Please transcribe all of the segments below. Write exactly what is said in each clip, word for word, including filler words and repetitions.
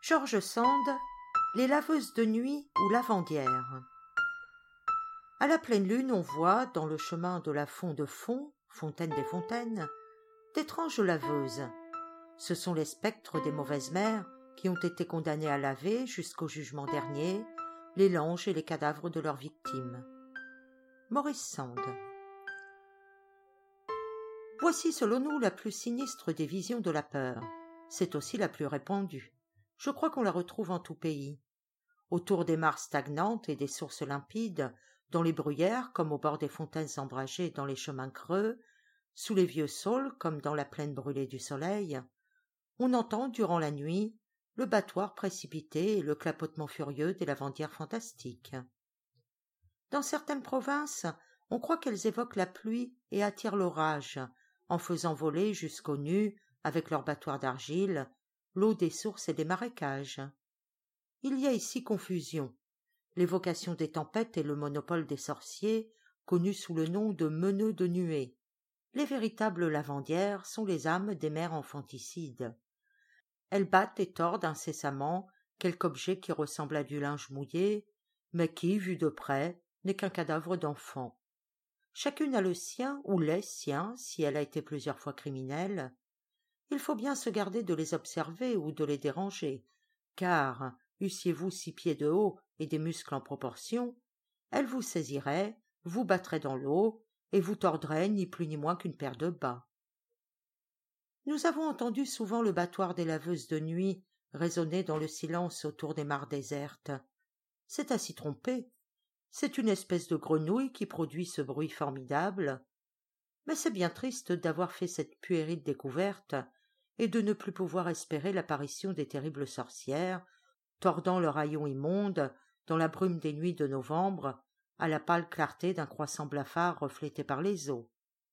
George Sand, Les laveuses de nuit ou lavandières. À la pleine lune, on voit, dans le chemin de la Font de Font, fontaine des fontaines, d'étranges laveuses. Ce sont les spectres des mauvaises mères qui ont été condamnées à laver, jusqu'au jugement dernier, les langes et les cadavres de leurs victimes. Maurice Sand. Voici selon nous la plus sinistre des visions de la peur. C'est aussi la plus répandue. Je crois qu'on la retrouve en tout pays. Autour des mares stagnantes et des sources limpides, dans les bruyères comme au bord des fontaines ombragées dans les chemins creux, sous les vieux saules comme dans la plaine brûlée du soleil, on entend durant la nuit le battoir précipité et le clapotement furieux des lavandières fantastiques. Dans certaines provinces, on croit qu'elles évoquent la pluie et attirent l'orage, en faisant voler jusqu'aux nues, avec leurs battoirs d'argile, l'eau des sources et des marécages. Il y a ici confusion, l'évocation des tempêtes et le monopole des sorciers, connus sous le nom de meneux de nuées. Les véritables lavandières sont les âmes des mères enfanticides. Elles battent et tordent incessamment quelque objet qui ressemble à du linge mouillé, mais qui, vu de près, n'est qu'un cadavre d'enfant. Chacune a le sien ou les siens, si elle a été plusieurs fois criminelle. Il faut bien se garder de les observer ou de les déranger, car, eussiez-vous six pieds de haut et des muscles en proportion, elles vous saisiraient, vous battraient dans l'eau, et vous tordraient ni plus ni moins qu'une paire de bas. Nous avons entendu souvent le battoir des laveuses de nuit résonner dans le silence autour des mares désertes. C'est à s'y tromper. C'est une espèce de grenouille qui produit ce bruit formidable. Mais c'est bien triste d'avoir fait cette puérile découverte et de ne plus pouvoir espérer l'apparition des terribles sorcières, tordant leurs haillons immondes dans la brume des nuits de novembre, à la pâle clarté d'un croissant blafard reflété par les eaux.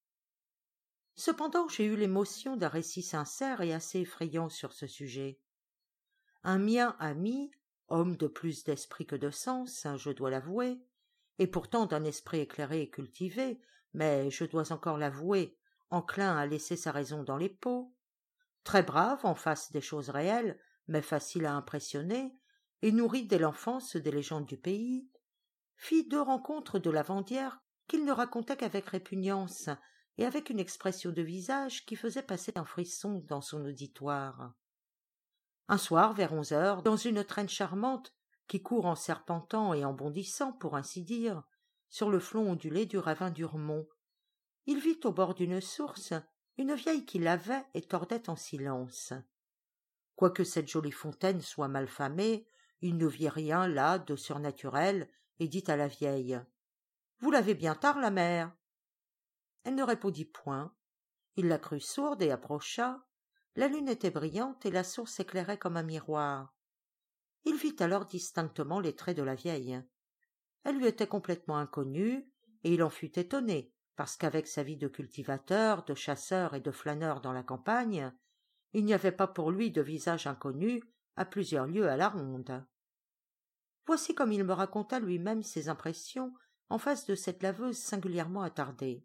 Cependant, j'ai eu l'émotion d'un récit sincère et assez effrayant sur ce sujet. Un mien ami, homme de plus d'esprit que de sens, je dois l'avouer, et pourtant d'un esprit éclairé et cultivé, mais, je dois encore l'avouer, enclin à laisser sa raison dans les pots, très brave en face des choses réelles, mais facile à impressionner, et nourri dès l'enfance des légendes du pays, fit deux rencontres de lavandières qu'il ne racontait qu'avec répugnance et avec une expression de visage qui faisait passer un frisson dans son auditoire. Un soir, vers onze heures, dans une traîne charmante qui court en serpentant et en bondissant, pour ainsi dire, sur le flanc ondulé du ravin d'Urmont, il vit au bord d'une source une vieille qui lavait et tordait en silence. Quoique cette jolie fontaine soit mal famée, il ne vit rien là de surnaturel et dit à la vieille : « Vous l'avez bien tard, la mère ?» Elle ne répondit point. Il la crut sourde et approcha. La lune était brillante et la source éclairait comme un miroir. Il vit alors distinctement les traits de la vieille. Elle lui était complètement inconnue, et il en fut étonné, parce qu'avec sa vie de cultivateur, de chasseur et de flâneur dans la campagne, il n'y avait pas pour lui de visage inconnu à plusieurs lieues à la ronde. Voici comme il me raconta lui-même ses impressions en face de cette laveuse singulièrement attardée.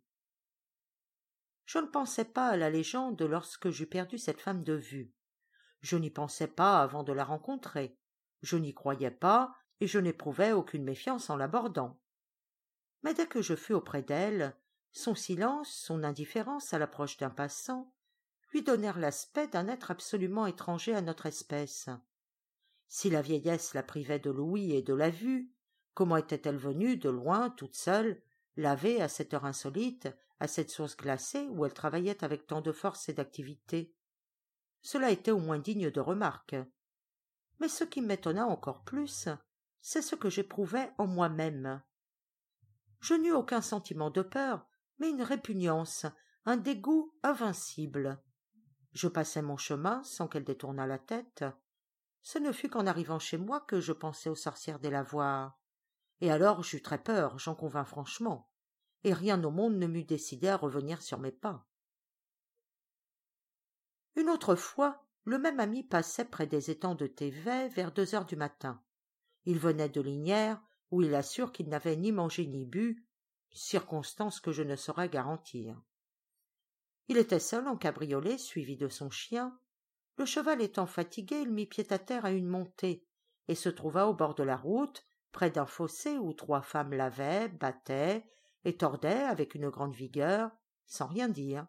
Je ne pensais pas à la légende lorsque j'eus perdu cette femme de vue. Je n'y pensais pas avant de la rencontrer. Je n'y croyais pas, et je n'éprouvais aucune méfiance en l'abordant. Mais dès que je fus auprès d'elle, son silence, son indifférence à l'approche d'un passant, lui donnèrent l'aspect d'un être absolument étranger à notre espèce. Si la vieillesse la privait de l'ouïe et de la vue, comment était-elle venue, de loin, toute seule, laver à cette heure insolite, à cette source glacée où elle travaillait avec tant de force et d'activité? Cela était au moins digne de remarque. Mais ce qui m'étonna encore plus, c'est ce que j'éprouvais en moi-même. Je n'eus aucun sentiment de peur, mais une répugnance, un dégoût invincible. Je passai mon chemin sans qu'elle détournât la tête. Ce ne fut qu'en arrivant chez moi que je pensai aux sorcières des lavoirs. Et alors j'eus très peur, j'en convins franchement, et rien au monde ne m'eût décidé à revenir sur mes pas. Une autre fois, le même ami passait près des étangs de Thévet vers deux heures du matin. Il venait de Lignières, où il assure qu'il n'avait ni mangé ni bu, circonstance que je ne saurais garantir. Il était seul en cabriolet, suivi de son chien. Le cheval étant fatigué, il mit pied à terre à une montée, et se trouva au bord de la route, près d'un fossé où trois femmes lavaient, battaient et tordaient avec une grande vigueur, sans rien dire.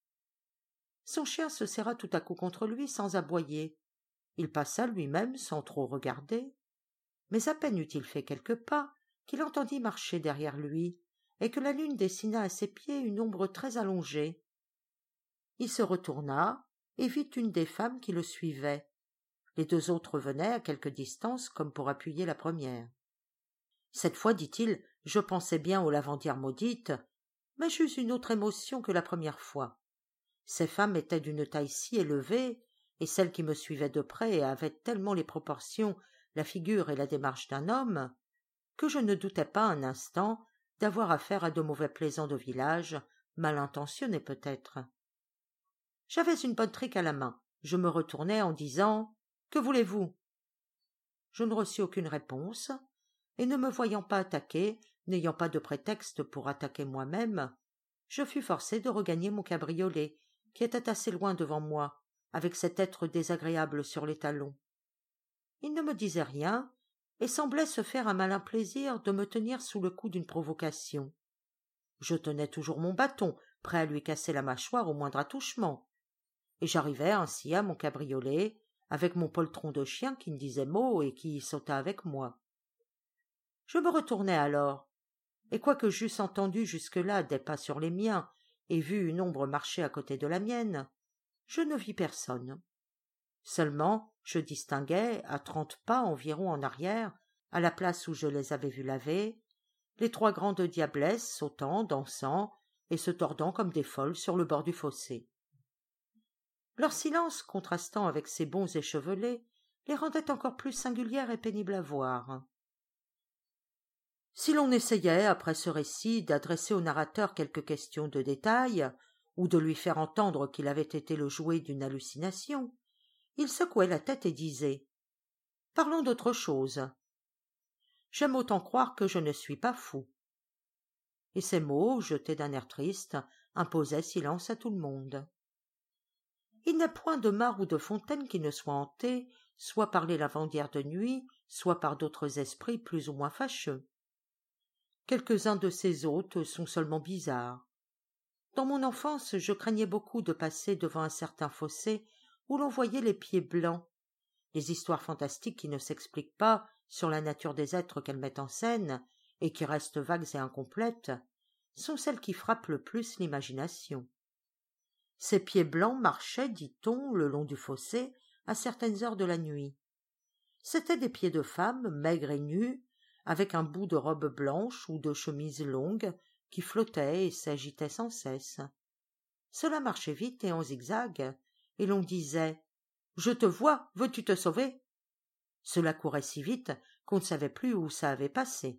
Son chien se serra tout à coup contre lui sans aboyer. Il passa lui-même sans trop regarder, mais à peine eut-il fait quelques pas qu'il entendit marcher derrière lui, et que la lune dessina à ses pieds une ombre très allongée. Il se retourna et vit une des femmes qui le suivait. Les deux autres venaient à quelque distance comme pour appuyer la première. Cette fois, dit-il, je pensais bien aux lavandières maudites, mais j'eus une autre émotion que la première fois. Ces femmes étaient d'une taille si élevée, et celle qui me suivait de près avait tellement les proportions, la figure et la démarche d'un homme, que je ne doutais pas un instant d'avoir affaire à de mauvais plaisants de village, mal intentionnés peut-être. J'avais une bonne trique à la main. Je me retournai en disant « Que voulez-vous » Je ne reçus aucune réponse, et ne me voyant pas attaqué, n'ayant pas de prétexte pour attaquer moi-même, je fus forcé de regagner mon cabriolet, qui était assez loin devant moi, avec cet être désagréable sur les talons. Il ne me disait rien, et semblait se faire un malin plaisir de me tenir sous le coup d'une provocation. Je tenais toujours mon bâton, prêt à lui casser la mâchoire au moindre attouchement, et j'arrivai ainsi à mon cabriolet, avec mon poltron de chien qui ne disait mot et qui sauta avec moi. Je me retournai alors, et quoique j'eusse entendu jusque-là des pas sur les miens et vu une ombre marcher à côté de la mienne, je ne vis personne. Seulement, je distinguai, à trente pas environ en arrière, à la place où je les avais vues laver, les trois grandes diablesses sautant, dansant et se tordant comme des folles sur le bord du fossé. Leur silence, contrastant avec ces bons échevelés, les rendait encore plus singulières et pénibles à voir. Si l'on essayait, après ce récit, d'adresser au narrateur quelques questions de détail, ou de lui faire entendre qu'il avait été le jouet d'une hallucination, il secouait la tête et disait « Parlons d'autre chose. J'aime autant croire que je ne suis pas fou. » Et ces mots, jetés d'un air triste, imposaient silence à tout le monde. Il n'est point de mare ou de fontaine qui ne soit hantée, soit par les lavandières de nuit, soit par d'autres esprits plus ou moins fâcheux. Quelques-uns de ces hôtes sont seulement bizarres. Dans mon enfance, je craignais beaucoup de passer devant un certain fossé où l'on voyait les pieds blancs. Les histoires fantastiques qui ne s'expliquent pas sur la nature des êtres qu'elles mettent en scène, et qui restent vagues et incomplètes, sont celles qui frappent le plus l'imagination. Ces pieds blancs marchaient, dit-on, le long du fossé, à certaines heures de la nuit. C'étaient des pieds de femmes, maigres et nues, avec un bout de robe blanche ou de chemise longue, qui flottaient et s'agitaient sans cesse. Cela marchait vite et en zigzag, et l'on disait « Je te vois, veux-tu te sauver ?» Cela courait si vite qu'on ne savait plus où ça avait passé.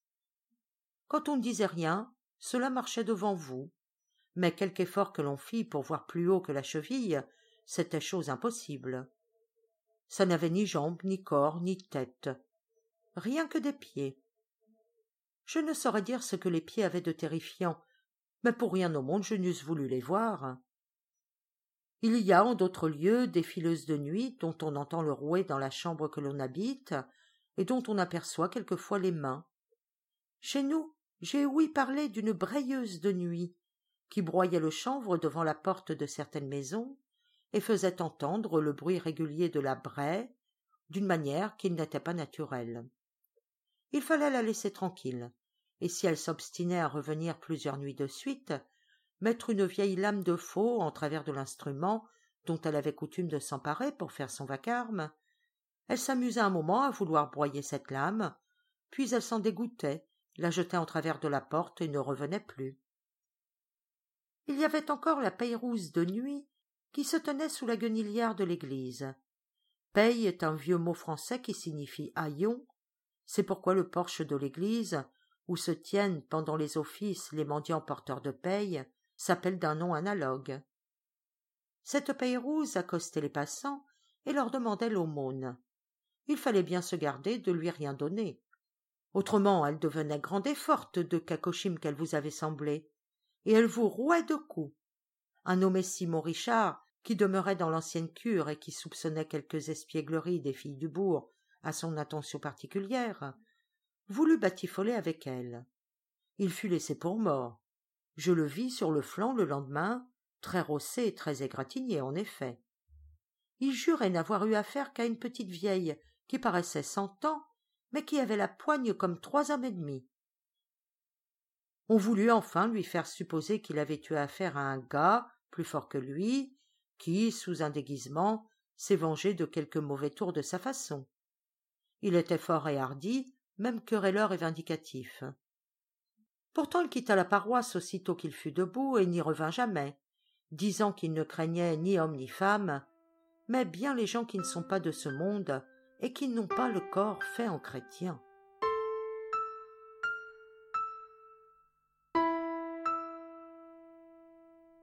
Quand on ne disait rien, cela marchait devant vous, mais quelque effort que l'on fît pour voir plus haut que la cheville, c'était chose impossible. Ça n'avait ni jambes, ni corps, ni tête, rien que des pieds. Je ne saurais dire ce que les pieds avaient de terrifiant, mais pour rien au monde je n'eusse voulu les voir. Il y a en d'autres lieux des fileuses de nuit dont on entend le rouet dans la chambre que l'on habite et dont on aperçoit quelquefois les mains. Chez nous, j'ai ouï parler d'une brailleuse de nuit qui broyait le chanvre devant la porte de certaines maisons et faisait entendre le bruit régulier de la braie d'une manière qui n'était pas naturelle. Il fallait la laisser tranquille, et si elle s'obstinait à revenir plusieurs nuits de suite, mettre une vieille lame de faux en travers de l'instrument dont elle avait coutume de s'emparer pour faire son vacarme. Elle s'amusa un moment à vouloir broyer cette lame, puis elle s'en dégoûtait, la jetait en travers de la porte et ne revenait plus. Il y avait encore la paye-rousse de nuit qui se tenait sous la guenillière de l'église. Paye est un vieux mot français qui signifie haillon. C'est pourquoi le porche de l'église, où se tiennent pendant les offices les mendiants porteurs de paye, s'appelle d'un nom analogue. Cette paye-rousse accostait les passants et leur demandait l'aumône. Il fallait bien se garder de lui rien donner. Autrement, elle devenait grande et forte de cacochime qu'elle vous avait semblé, et elle vous rouait de coups. Un nommé Simon Richard, qui demeurait dans l'ancienne cure et qui soupçonnait quelques espiègleries des filles du bourg à son attention particulière, voulut batifoler avec elle. Il fut laissé pour mort. Je le vis sur le flanc le lendemain, très rossé et très égratigné en effet. Il jurait n'avoir eu affaire qu'à une petite vieille qui paraissait cent ans, mais qui avait la poigne comme trois hommes et demi. On voulut enfin lui faire supposer qu'il avait eu affaire à un gars plus fort que lui, qui, sous un déguisement, s'est vengé de quelque mauvais tour de sa façon. Il était fort et hardi, même querelleur et vindicatif. Pourtant il quitta la paroisse aussitôt qu'il fut debout et n'y revint jamais, disant qu'il ne craignait ni homme ni femme, mais bien les gens qui ne sont pas de ce monde et qui n'ont pas le corps fait en chrétien.